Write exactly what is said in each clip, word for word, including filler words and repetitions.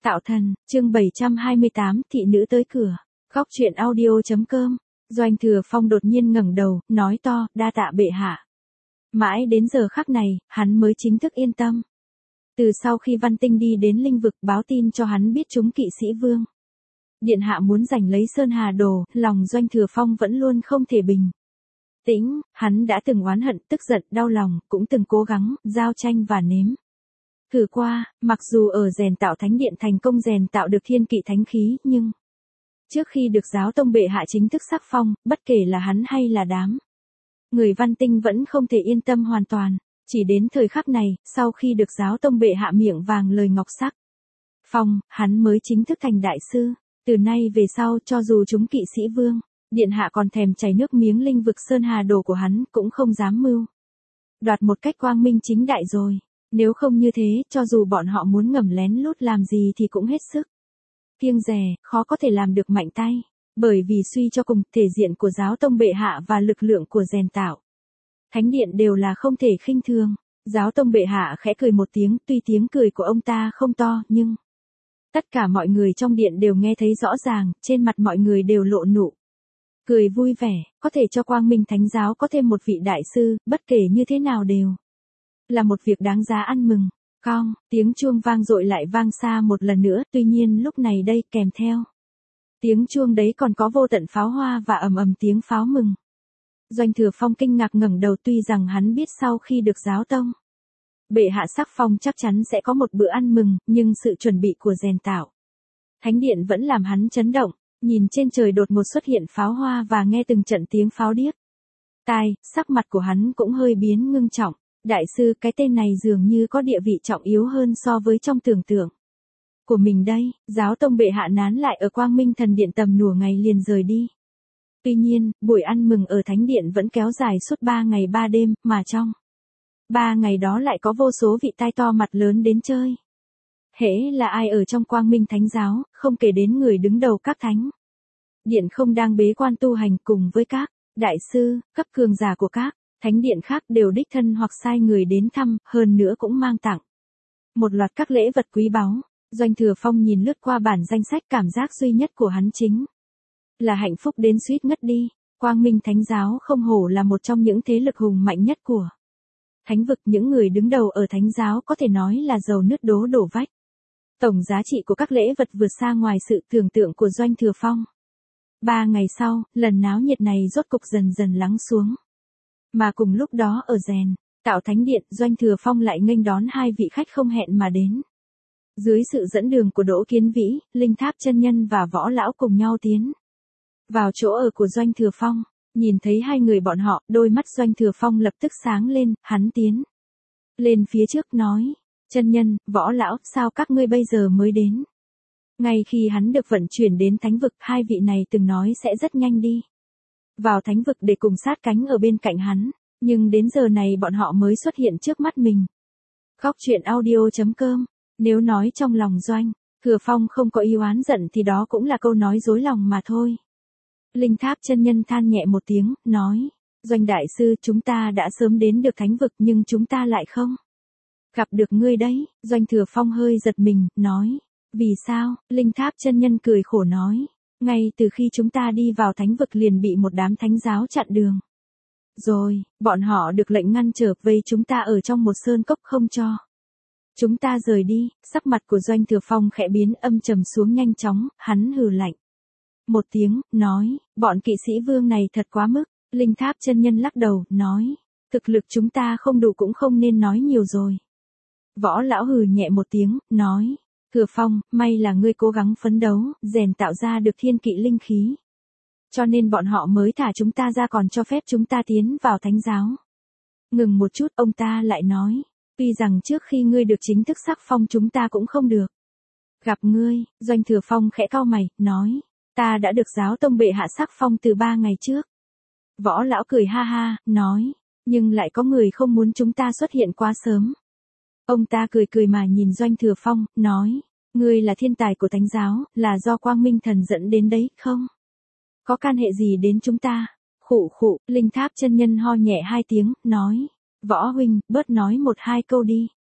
Tạo thần, chương bảy trăm hai mươi tám, thị nữ tới cửa. Góc truyện audio chấm com. Doanh Thừa Phong đột nhiên ngẩng đầu, nói to, đa tạ bệ hạ. Mãi đến giờ khắc này, hắn mới chính thức yên tâm. Từ sau khi Văn Tinh đi đến linh vực báo tin cho hắn biết chúng kỵ sĩ vương điện hạ muốn giành lấy Sơn Hà Đồ, lòng Doanh Thừa Phong vẫn luôn không thể bình tĩnh, hắn đã từng oán hận, tức giận, đau lòng, cũng từng cố gắng, giao tranh và nếm thử qua, mặc dù ở rèn tạo thánh điện thành công rèn tạo được thiên kỵ thánh khí, nhưng trước khi được giáo tông bệ hạ chính thức sắc phong, bất kể là hắn hay là đám người Văn Tinh vẫn không thể yên tâm hoàn toàn. Chỉ đến thời khắc này, sau khi được giáo tông bệ hạ miệng vàng lời ngọc sắc phong, hắn mới chính thức thành đại sư. Từ nay về sau, cho dù chúng kỵ sĩ vương điện hạ còn thèm chảy nước miếng linh vực Sơn Hà Đồ của hắn, cũng không dám mưu đoạt một cách quang minh chính đại rồi. Nếu không như thế, cho dù bọn họ muốn ngầm lén lút làm gì thì cũng hết sức kiêng dè, khó có thể làm được mạnh tay. Bởi vì suy cho cùng, thể diện của giáo tông bệ hạ và lực lượng của rèn tạo thánh điện đều là không thể khinh thường. Giáo tông bệ hạ khẽ cười một tiếng, tuy tiếng cười của ông ta không to, nhưng tất cả mọi người trong điện đều nghe thấy rõ ràng, trên mặt mọi người đều lộ nụ cười vui vẻ, có thể cho Quang Minh Thánh giáo có thêm một vị đại sư, bất kể như thế nào đều là một việc đáng giá ăn mừng. Cong, tiếng chuông vang dội lại vang xa một lần nữa, tuy nhiên lúc này đây kèm theo tiếng chuông đấy còn có vô tận pháo hoa và ầm ầm tiếng pháo mừng. Doanh Thừa Phong kinh ngạc ngẩng đầu, tuy rằng hắn biết sau khi được giáo tông bệ hạ sắc phong chắc chắn sẽ có một bữa ăn mừng, nhưng sự chuẩn bị của rèn tạo thánh điện vẫn làm hắn chấn động. Nhìn trên trời đột ngột xuất hiện pháo hoa và nghe từng trận tiếng pháo điếc tai, sắc mặt của hắn cũng hơi biến ngưng trọng. Đại sư, cái tên này dường như có địa vị trọng yếu hơn so với trong tưởng tượng của mình đây. Giáo tông bệ hạ nán lại ở Quang Minh Thần Điện tầm nửa ngày liền rời đi. Tuy nhiên, buổi ăn mừng ở thánh điện vẫn kéo dài suốt ba ngày ba đêm, mà trong ba ngày đó lại có vô số vị tai to mặt lớn đến chơi. Hễ là ai ở trong Quang Minh Thánh giáo, không kể đến người đứng đầu các thánh điện không đang bế quan tu hành, cùng với các đại sư, cấp cường giả của các thánh điện khác đều đích thân hoặc sai người đến thăm, hơn nữa cũng mang tặng một loạt các lễ vật quý báu. Doanh Thừa Phong nhìn lướt qua bản danh sách, cảm giác duy nhất của hắn chính là hạnh phúc đến suýt ngất đi. Quang Minh Thánh giáo không hổ là một trong những thế lực hùng mạnh nhất của thánh vực, những người đứng đầu ở thánh giáo có thể nói là giàu nứt đố đổ vách. Tổng giá trị của các lễ vật vượt xa ngoài sự tưởng tượng của Doanh Thừa Phong. Ba ngày sau, lần náo nhiệt này rốt cục dần dần lắng xuống. Mà cùng lúc đó ở rèn tạo thánh điện, Doanh Thừa Phong lại nghênh đón hai vị khách không hẹn mà đến. Dưới sự dẫn đường của Đỗ Kiến Vĩ, Linh Tháp chân nhân và Võ lão cùng nhau tiến vào chỗ ở của Doanh Thừa Phong. Nhìn thấy hai người bọn họ, đôi mắt Doanh Thừa Phong lập tức sáng lên, hắn tiến lên phía trước nói, chân nhân, Võ lão, sao các ngươi bây giờ mới đến? Ngay khi hắn được vận chuyển đến thánh vực, hai vị này từng nói sẽ rất nhanh đi vào thánh vực để cùng sát cánh ở bên cạnh hắn, nhưng đến giờ này bọn họ mới xuất hiện trước mắt mình. Góc truyện audio chấm com. Nếu nói trong lòng Doanh Thừa Phong không có yêu oán giận thì đó cũng là câu nói dối lòng mà thôi. Linh Tháp chân nhân than nhẹ một tiếng, nói, Doanh đại sư, chúng ta đã sớm đến được thánh vực nhưng chúng ta lại không gặp được ngươi đấy. Doanh Thừa Phong hơi giật mình, nói, vì sao? Linh Tháp chân nhân cười khổ nói, ngay từ khi chúng ta đi vào thánh vực liền bị một đám thánh giáo chặn đường. Rồi, bọn họ được lệnh ngăn trở vây chúng ta ở trong một sơn cốc không cho chúng ta rời đi. Sắc mặt của Doanh Thừa Phong khẽ biến âm trầm xuống nhanh chóng, hắn hừ lạnh một tiếng, nói, bọn kỵ sĩ vương này thật quá mức. Linh Tháp chân nhân lắc đầu, nói, thực lực chúng ta không đủ cũng không nên nói nhiều rồi. Võ lão hừ nhẹ một tiếng, nói, Thừa Phong, may là ngươi cố gắng phấn đấu, rèn tạo ra được thiên kỵ linh khí. Cho nên bọn họ mới thả chúng ta ra, còn cho phép chúng ta tiến vào thánh giáo. Ngừng một chút, ông ta lại nói, tuy rằng trước khi ngươi được chính thức sắc phong chúng ta cũng không được gặp ngươi. Doanh Thừa Phong khẽ cau mày, nói, ta đã được giáo tông bệ hạ sắc phong từ ba ngày trước. Võ lão cười ha ha, nói, nhưng lại có người không muốn chúng ta xuất hiện quá sớm. Ông ta cười cười mà nhìn Doanh Thừa Phong, nói, ngươi là thiên tài của thánh giáo, là do Quang Minh Thần dẫn đến đấy, không có can hệ gì đến chúng ta. Khụ khụ, Linh Tháp chân nhân ho nhẹ hai tiếng, nói, Võ huynh, bớt nói một hai câu đi.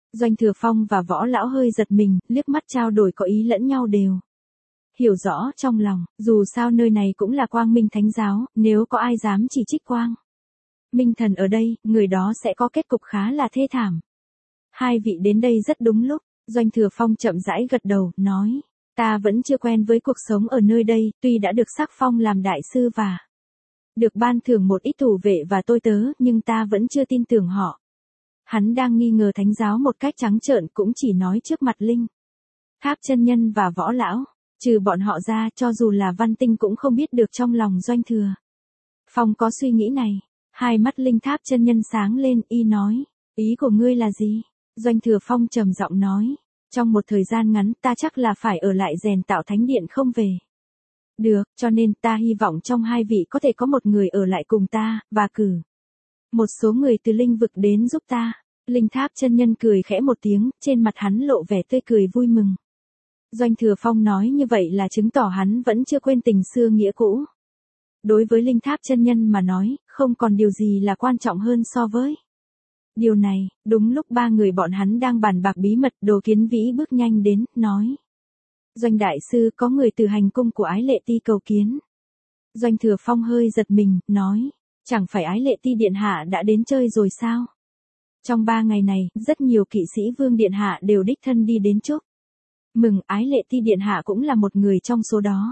Doanh Thừa Phong và Võ Lão hơi giật mình, liếc mắt trao đổi có ý lẫn nhau đều hiểu rõ trong lòng, dù sao nơi này cũng là Quang Minh Thánh giáo, nếu có ai dám chỉ trích Quang Minh Thần ở đây, người đó sẽ có kết cục khá là thê thảm. Hai vị đến đây rất đúng lúc, Doanh Thừa Phong chậm rãi gật đầu, nói, ta vẫn chưa quen với cuộc sống ở nơi đây, tuy đã được sắc phong làm đại sư và được ban thưởng một ít thủ vệ và tôi tớ, nhưng ta vẫn chưa tin tưởng họ. Hắn đang nghi ngờ Thánh giáo một cách trắng trợn cũng chỉ nói trước mặt Linh Tháp chân nhân và Võ Lão, trừ bọn họ ra cho dù là Văn Tinh cũng không biết được trong lòng Doanh Thừa Phong có suy nghĩ này. Hai mắt Linh Tháp chân nhân sáng lên, y nói, ý của ngươi là gì? Doanh Thừa Phong trầm giọng nói, trong một thời gian ngắn ta chắc là phải ở lại rèn tạo thánh điện không về được, cho nên ta hy vọng trong hai vị có thể có một người ở lại cùng ta, và cử một số người từ linh vực đến giúp ta. Linh Tháp chân nhân cười khẽ một tiếng, trên mặt hắn lộ vẻ tươi cười vui mừng. Doanh Thừa Phong nói như vậy là chứng tỏ hắn vẫn chưa quên tình xưa nghĩa cũ. Đối với Linh Tháp chân nhân mà nói, không còn điều gì là quan trọng hơn so với điều này. Đúng lúc ba người bọn hắn đang bàn bạc bí mật, Đồ Kiến Vĩ bước nhanh đến, nói, Doanh đại sư, có người từ hành cung của Ái Lệ Ti cầu kiến. Doanh Thừa Phong hơi giật mình, nói, chẳng phải Ái Lệ Ti điện hạ đã đến chơi rồi sao? Trong ba ngày này, rất nhiều kỵ sĩ Vương điện hạ đều đích thân đi đến chúc mừng, Ái Lệ Ti điện hạ cũng là một người trong số đó.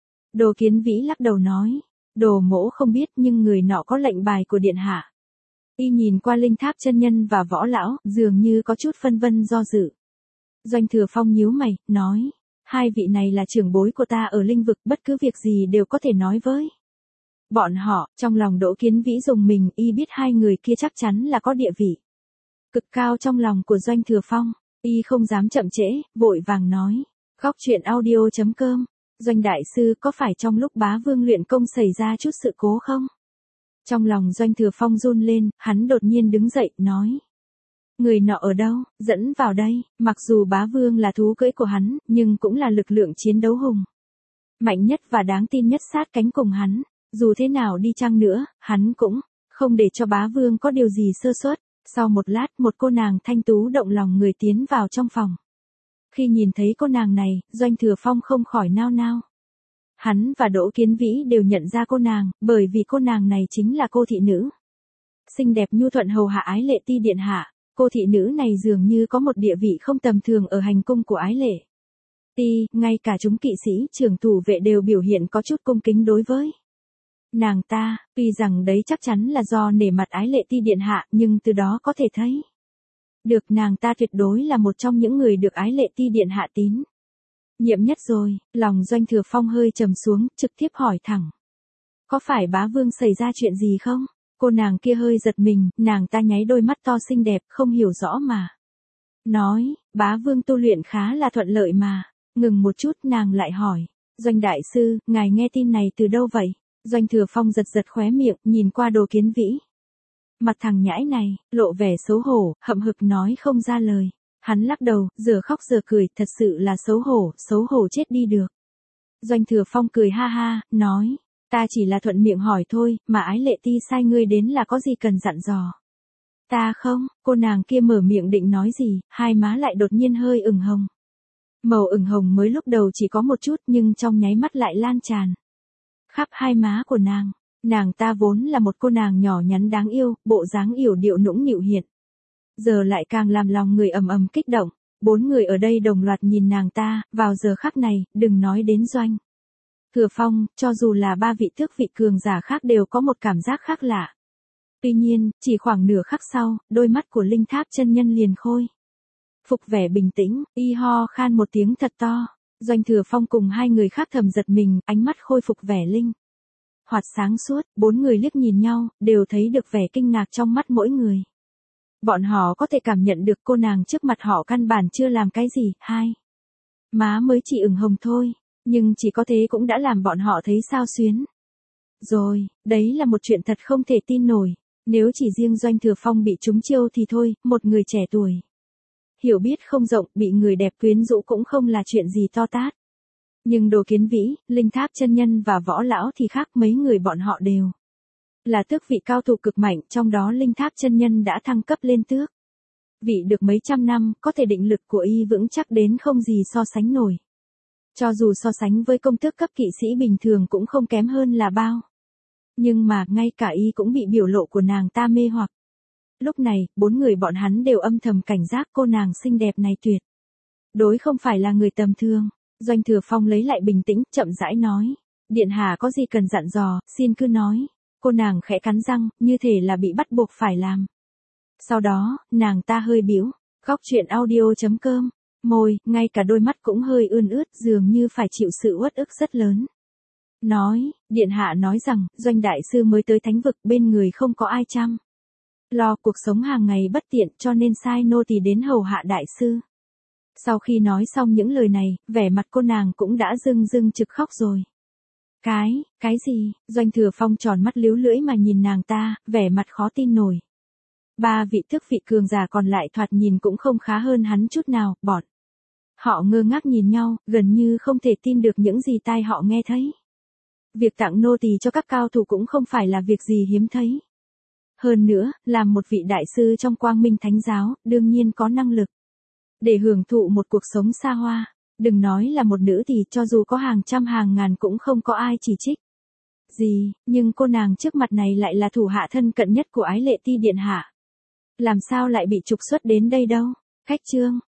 Đồ Kiến Vĩ lắc đầu nói, Đồ mỗ không biết, nhưng người nọ có lệnh bài của điện hạ. Y nhìn qua Linh Tháp chân nhân và Võ Lão, dường như có chút phân vân do dự. Doanh Thừa Phong nhíu mày, nói, hai vị này là trưởng bối của ta ở linh vực, bất cứ việc gì đều có thể nói với bọn họ. Trong lòng Đỗ Kiến Vĩ rùng mình, y biết hai người kia chắc chắn là có địa vị cực cao trong lòng của Doanh Thừa Phong. Y không dám chậm trễ, vội vàng nói, Góc truyện audio chấm com, Doanh đại sư, có phải trong lúc Bá Vương luyện công xảy ra chút sự cố không? Trong lòng Doanh Thừa Phong run lên, hắn đột nhiên đứng dậy, nói, người nọ ở đâu, dẫn vào đây. Mặc dù Bá Vương là thú cưỡi của hắn, nhưng cũng là lực lượng chiến đấu hùng mạnh nhất và đáng tin nhất sát cánh cùng hắn. Dù thế nào đi chăng nữa, hắn cũng không để cho Bá Vương có điều gì sơ suất. Sau một lát, một cô nàng thanh tú động lòng người tiến vào trong phòng. Khi nhìn thấy cô nàng này, Doanh Thừa Phong không khỏi nao nao. Hắn và Đỗ Kiến Vĩ đều nhận ra cô nàng, bởi vì cô nàng này chính là cô thị nữ xinh đẹp nhu thuận hầu hạ Ái Lệ Ti điện hạ. Cô thị nữ này dường như có một địa vị không tầm thường ở hành cung của Ái Lệ Ti, ngay cả chúng kỵ sĩ trưởng thủ vệ đều biểu hiện có chút cung kính đối với nàng ta. Tuy rằng đấy chắc chắn là do nể mặt Ái Lệ Ti điện hạ, nhưng từ đó có thể thấy được nàng ta tuyệt đối là một trong những người được Ái Lệ Ti điện hạ tín nhiệm nhất rồi. Lòng Doanh Thừa Phong hơi trầm xuống, trực tiếp hỏi thẳng, có phải Bá Vương xảy ra chuyện gì không? Cô nàng kia hơi giật mình, nàng ta nháy đôi mắt to xinh đẹp, không hiểu rõ mà nói, Bá Vương tu luyện khá là thuận lợi mà. Ngừng một chút, nàng lại hỏi, Doanh đại sư, ngài nghe tin này từ đâu vậy? Doanh Thừa Phong giật giật khóe miệng, nhìn qua Đồ Kiến Vĩ. Mặt thằng nhãi này, lộ vẻ xấu hổ, hậm hực nói không ra lời. Hắn lắc đầu, giờ khóc giờ cười, thật sự là xấu hổ, xấu hổ chết đi được. Doanh Thừa Phong cười ha ha, nói, ta chỉ là thuận miệng hỏi thôi, mà Ái Lệ Ti sai ngươi đến là có gì cần dặn dò ta không? Cô nàng kia mở miệng định nói gì, hai má lại đột nhiên hơi ửng hồng. Màu ửng hồng mới lúc đầu chỉ có một chút, nhưng trong nháy mắt lại lan tràn khắp hai má của nàng. Nàng ta vốn là một cô nàng nhỏ nhắn đáng yêu, bộ dáng yểu điệu nũng nịu hiện giờ lại càng làm lòng người ầm ầm kích động. Bốn người ở đây đồng loạt nhìn nàng ta, vào giờ khắc này, đừng nói đến Doanh Thừa Phong, cho dù là ba vị tước vị cường giả khác đều có một cảm giác khác lạ. Tuy nhiên, chỉ khoảng nửa khắc sau, đôi mắt của Linh Tháp chân nhân liền khôi phục vẻ bình tĩnh, y ho khan một tiếng thật to. Doanh Thừa Phong cùng hai người khác thầm giật mình, ánh mắt khôi phục vẻ linh hoạt sáng suốt. Bốn người liếc nhìn nhau, đều thấy được vẻ kinh ngạc trong mắt mỗi người. Bọn họ có thể cảm nhận được cô nàng trước mặt họ căn bản chưa làm cái gì, hai má mới chỉ ửng hồng thôi, nhưng chỉ có thế cũng đã làm bọn họ thấy sao xuyến rồi. Đấy là một chuyện thật không thể tin nổi. Nếu chỉ riêng Doanh Thừa Phong bị trúng chiêu thì thôi, một người trẻ tuổi hiểu biết không rộng, bị người đẹp quyến rũ cũng không là chuyện gì to tát. Nhưng Đồ Kiến Vĩ, Linh Tháp chân nhân và Võ Lão thì khác, mấy người bọn họ đều là tước vị cao thủ cực mạnh, trong đó Linh Tháp chân nhân đã thăng cấp lên tước Vị được mấy trăm năm, có thể định lực của y vững chắc đến không gì so sánh nổi. Cho dù so sánh với công tước cấp kỵ sĩ bình thường cũng không kém hơn là bao. Nhưng mà, ngay cả y cũng bị biểu lộ của nàng ta mê hoặc. Lúc này, bốn người bọn hắn đều âm thầm cảnh giác cô nàng xinh đẹp này tuyệt. Đối không phải là người tầm thường. Doanh Thừa Phong lấy lại bình tĩnh, chậm rãi nói. Điện hạ có gì cần dặn dò, xin cứ nói. Cô nàng khẽ cắn răng, như thể là bị bắt buộc phải làm. Sau đó, nàng ta hơi bĩu. Góc truyện audio.com. Môi, ngay cả đôi mắt cũng hơi ươn ướt, dường như phải chịu sự uất ức rất lớn. Nói, điện hạ nói rằng, Doanh đại sư mới tới thánh vực, bên người không có ai chăm lo cuộc sống hàng ngày bất tiện, cho nên sai nô tỳ đến hầu hạ đại sư. Sau khi nói xong những lời này, vẻ mặt cô nàng cũng đã rưng rưng trực khóc rồi. Cái, cái gì? Doanh Thừa Phong tròn mắt líu lưỡi mà nhìn nàng ta, vẻ mặt khó tin nổi. Ba vị tước vị cường giả còn lại thoạt nhìn cũng không khá hơn hắn chút nào, bọn. Họ ngơ ngác nhìn nhau, gần như không thể tin được những gì tai họ nghe thấy. Việc tặng nô tỳ cho các cao thủ cũng không phải là việc gì hiếm thấy. Hơn nữa, làm một vị đại sư trong Quang Minh Thánh giáo, đương nhiên có năng lực để hưởng thụ một cuộc sống xa hoa. Đừng nói là một nữ thì cho dù có hàng trăm hàng ngàn cũng không có ai chỉ trích gì, nhưng cô nàng trước mặt này lại là thủ hạ thân cận nhất của Ái Lệ Ti điện hạ. Làm sao lại bị trục xuất đến đây đâu? Cách chương